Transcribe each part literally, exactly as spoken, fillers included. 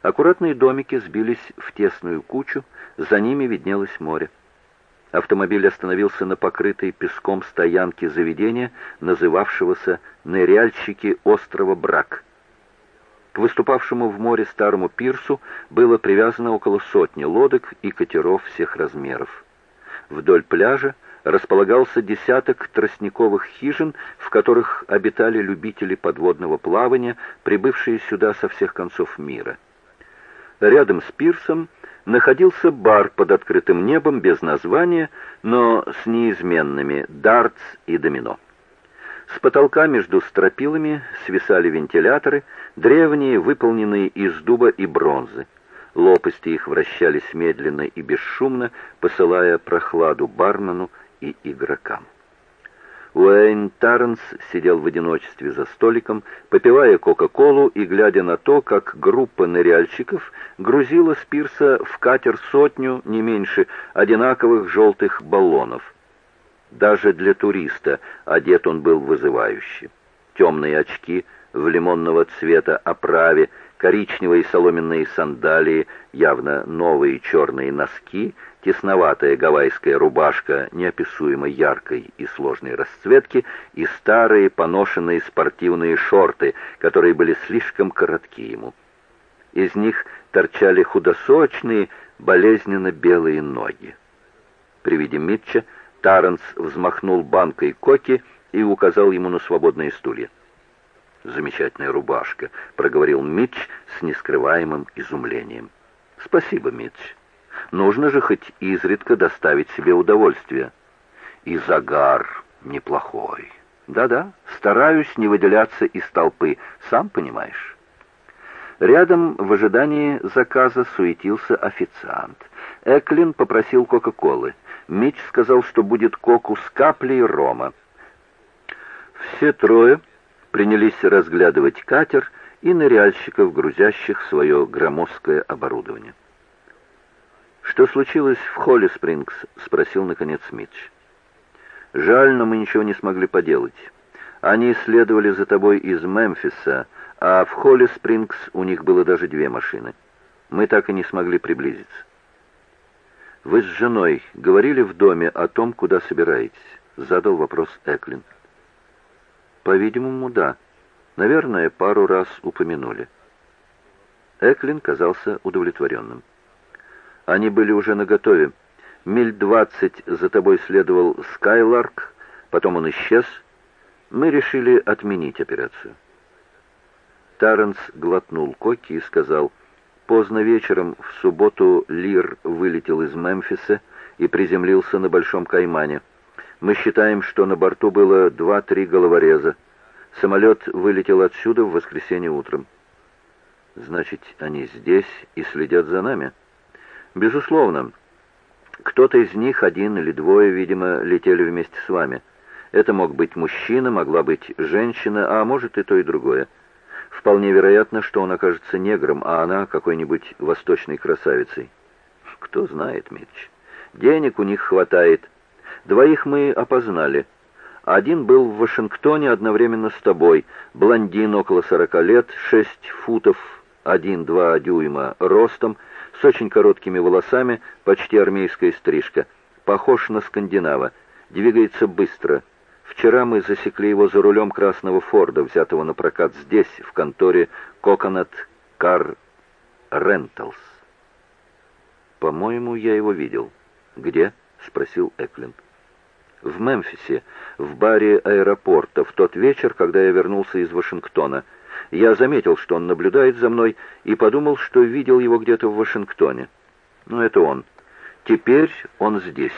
Аккуратные домики сбились в тесную кучу, за ними виднелось море. Автомобиль остановился на покрытой песком стоянке заведения, называвшегося «Ныряльщики острова Брак». К выступавшему в море старому пирсу было привязано около сотни лодок и катеров всех размеров. Вдоль пляжа располагался десяток тростниковых хижин, в которых обитали любители подводного плавания, прибывшие сюда со всех концов мира. Рядом с пирсом находился бар под открытым небом без названия, но с неизменными дартс и домино. С потолка между стропилами свисали вентиляторы, древние, выполненные из дуба и бронзы. Лопасти их вращались медленно и бесшумно, посылая прохладу бармену и игрокам. Уэйн Тарренс сидел в одиночестве за столиком, попивая кока-колу и глядя на то, как группа ныряльщиков грузила с пирса в катер сотню, не меньше, одинаковых желтых баллонов. Даже для туриста одет он был вызывающе. Темные очки в лимонного цвета оправе, коричневые соломенные сандалии, явно новые черные носки, тесноватая гавайская рубашка неописуемо яркой и сложной расцветки и старые поношенные спортивные шорты, которые были слишком коротки ему. Из них торчали худосочные, болезненно белые ноги. При виде Митча Тарренс взмахнул банкой коки и указал ему на свободные стулья. «Замечательная рубашка», — проговорил Митч с нескрываемым изумлением. «Спасибо, Митч. Нужно же хоть изредка доставить себе удовольствие. И загар неплохой. Да-да, стараюсь не выделяться из толпы, сам понимаешь». Рядом в ожидании заказа суетился официант. Эклин попросил кока-колы. Митч сказал, что будет коку с каплей рома. Все трое принялись разглядывать катер и ныряльщиков, грузящих свое громоздкое оборудование. «Что случилось в Холли-Спрингс?» — спросил, наконец, Митч. «Жаль, но мы ничего не смогли поделать. Они следовали за тобой из Мемфиса, а в Холли-Спрингс у них было даже две машины. Мы так и не смогли приблизиться». «Вы с женой говорили в доме о том, куда собираетесь?» — задал вопрос Эклин. «По-видимому, да. Наверное, пару раз упомянули». Эклин казался удовлетворенным. «Они были уже наготове. Миль двадцать за тобой следовал Скайларк, потом он исчез. Мы решили отменить операцию». Тарренс глотнул коки и сказал: «Поздно вечером в субботу Лир вылетел из Мемфиса и приземлился на Большом Каймане. Мы считаем, что на борту было два-три головореза. Самолет вылетел отсюда в воскресенье утром». «Значит, они здесь и следят за нами?» «Безусловно. Кто-то из них, один или двое, видимо, летели вместе с вами. Это мог быть мужчина, могла быть женщина, а может и то, и другое. Вполне вероятно, что он окажется негром, а она какой-нибудь восточной красавицей. Кто знает, Митч. Денег у них хватает. Двоих мы опознали. Один был в Вашингтоне одновременно с тобой. Блондин около сорока лет, шесть футов, один-два дюйма ростом, с очень короткими волосами, почти армейская стрижка. Похож на скандинава. Двигается быстро. Вчера мы засекли его за рулем красного Форда, взятого на прокат здесь, в конторе Coconut Car Rentals. По-моему, я его видел. Где? Спросил Эклин. В Мемфисе, в баре аэропорта, в тот вечер, когда я вернулся из Вашингтона. Я заметил, что он наблюдает за мной, и подумал, что видел его где-то в Вашингтоне. Ну, это он. Теперь он здесь.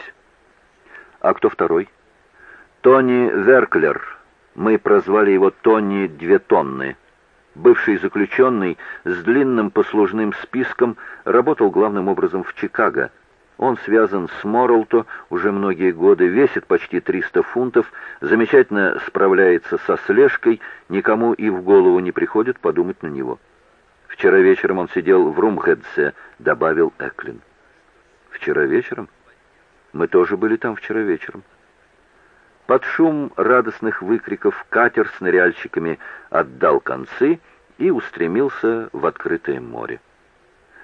А кто второй? Тони Верклер. Мы прозвали его Тони Две Тонны. Бывший заключенный с длинным послужным списком, работал главным образом в Чикаго. Он связан с Моралто уже многие годы, весит почти триста фунтов, замечательно справляется со слежкой, никому и в голову не приходит подумать на него. Вчера вечером он сидел в Румхедсе, добавил Эклин. Вчера вечером? Мы тоже были там вчера вечером. Под шум радостных выкриков катер с ныряльщиками отдал концы и устремился в открытое море.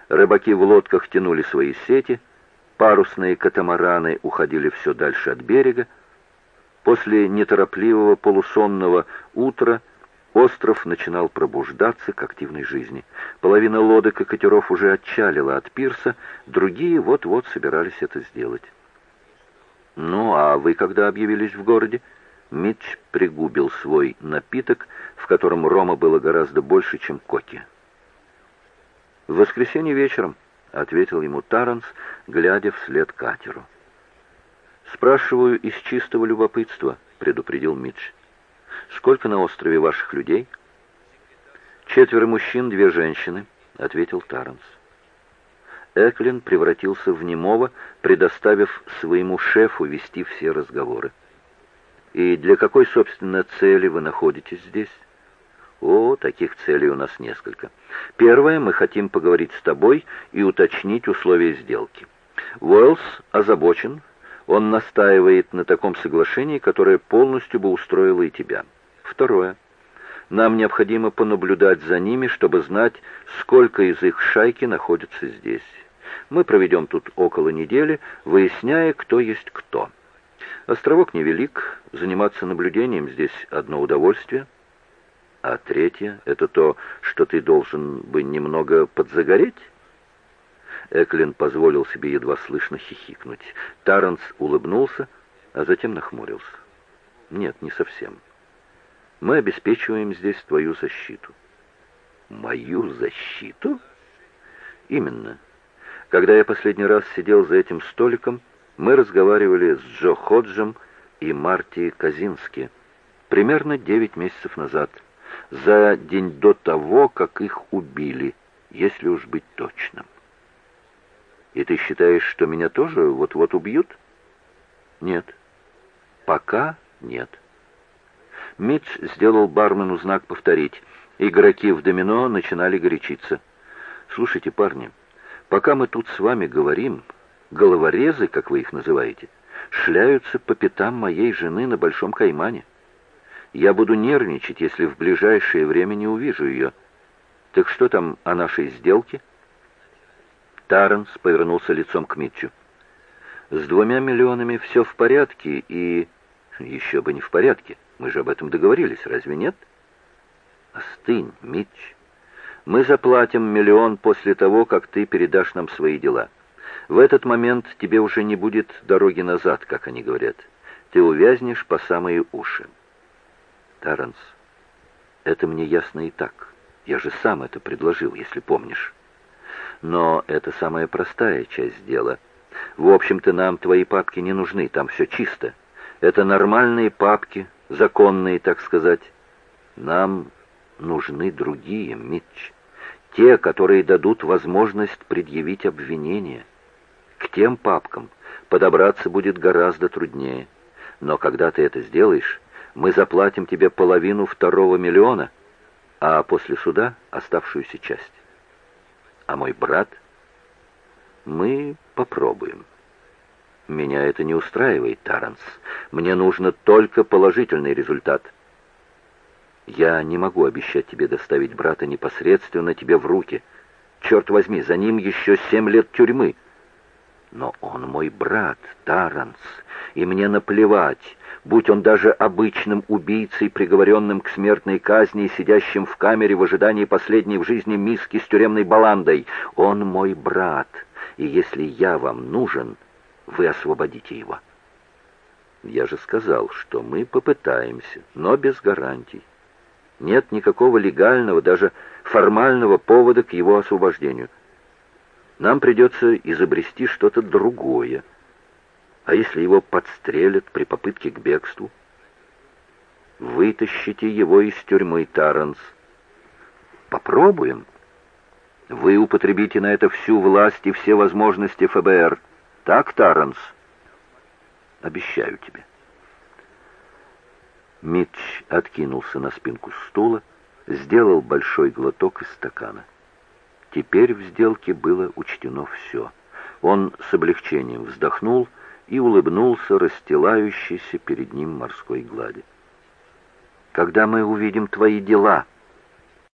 Рыбаки в лодках тянули свои сети, парусные катамараны уходили все дальше от берега. После неторопливого полусонного утра остров начинал пробуждаться к активной жизни. Половина лодок и катеров уже отчалила от пирса, другие вот-вот собирались это сделать. «Ну, а вы когда объявились в городе?» Митч пригубил свой напиток, в котором рома было гораздо больше, чем коки. «В воскресенье вечером», — ответил ему Таранс, глядя вслед катеру. «Спрашиваю из чистого любопытства», — предупредил Митч. «Сколько на острове ваших людей?» «Четверо мужчин, две женщины», — ответил Таранс. Эклин превратился в немого, предоставив своему шефу вести все разговоры. «И для какой, собственно, цели вы находитесь здесь?» «О, таких целей у нас несколько. Первое, мы хотим поговорить с тобой и уточнить условия сделки. Уэллс озабочен, он настаивает на таком соглашении, которое полностью бы устроило и тебя. Второе, нам необходимо понаблюдать за ними, чтобы знать, сколько из их шайки находится здесь. Мы проведем тут около недели, выясняя, кто есть кто. Островок невелик, заниматься наблюдением здесь одно удовольствие. А третье — это то, что ты должен бы немного подзагореть?» Эклин позволил себе едва слышно хихикнуть. Таранс улыбнулся, а затем нахмурился. «Нет, не совсем. Мы обеспечиваем здесь твою защиту». «Мою защиту?» «Именно. Когда я последний раз сидел за этим столиком, мы разговаривали с Джо Ходжем и Марти Казински примерно девять месяцев назад, за день до того, как их убили, если уж быть точным». «И ты считаешь, что меня тоже вот-вот убьют?» «Нет. Пока нет». Митч сделал бармену знак «повторить». Игроки в домино начинали горячиться. «Слушайте, парни, пока мы тут с вами говорим, головорезы, как вы их называете, шляются по пятам моей жены на Большом Каймане. Я буду нервничать, если в ближайшее время не увижу ее. Так что там о нашей сделке?» Таранс повернулся лицом к Митчу. «С двумя миллионами все в порядке, и...» «Еще бы не в порядке. Мы же об этом договорились, разве нет?» «Остынь, Митч. Мы заплатим миллион после того, как ты передашь нам свои дела. В этот момент тебе уже не будет дороги назад, как они говорят. Ты увязнешь по самые уши». «Таранс, это мне ясно и так. Я же сам это предложил, если помнишь. Но это самая простая часть дела. В общем-то, нам твои папки не нужны, там все чисто. Это нормальные папки, законные, так сказать. Нам нужны другие, Митч. Те, которые дадут возможность предъявить обвинение. К тем папкам подобраться будет гораздо труднее. Но когда ты это сделаешь, мы заплатим тебе половину второго миллиона, а после суда оставшуюся часть. А мой брат? Мы попробуем. Меня это не устраивает, Таранс. Мне нужно только положительный результат. Я не могу обещать тебе доставить брата непосредственно тебе в руки. Черт возьми, за ним еще семь лет тюрьмы. Но он мой брат, Таранс, и мне наплевать, будь он даже обычным убийцей, приговоренным к смертной казни и сидящим в камере в ожидании последней в жизни миски с тюремной баландой. Он мой брат, и если я вам нужен, вы освободите его. Я же сказал, что мы попытаемся, но без гарантий. Нет никакого легального, даже формального повода к его освобождению. Нам придется изобрести что-то другое. А если его подстрелят при попытке к бегству? Вытащите его из тюрьмы, Таранс. Попробуем. Вы употребите на это всю власть и все возможности эф бэ эр. Так, Таранс? Обещаю тебе. Митч откинулся на спинку стула, сделал большой глоток из стакана. Теперь в сделке было учтено все. Он с облегчением вздохнул и улыбнулся расстилающейся перед ним морской глади. «Когда мы увидим твои дела?»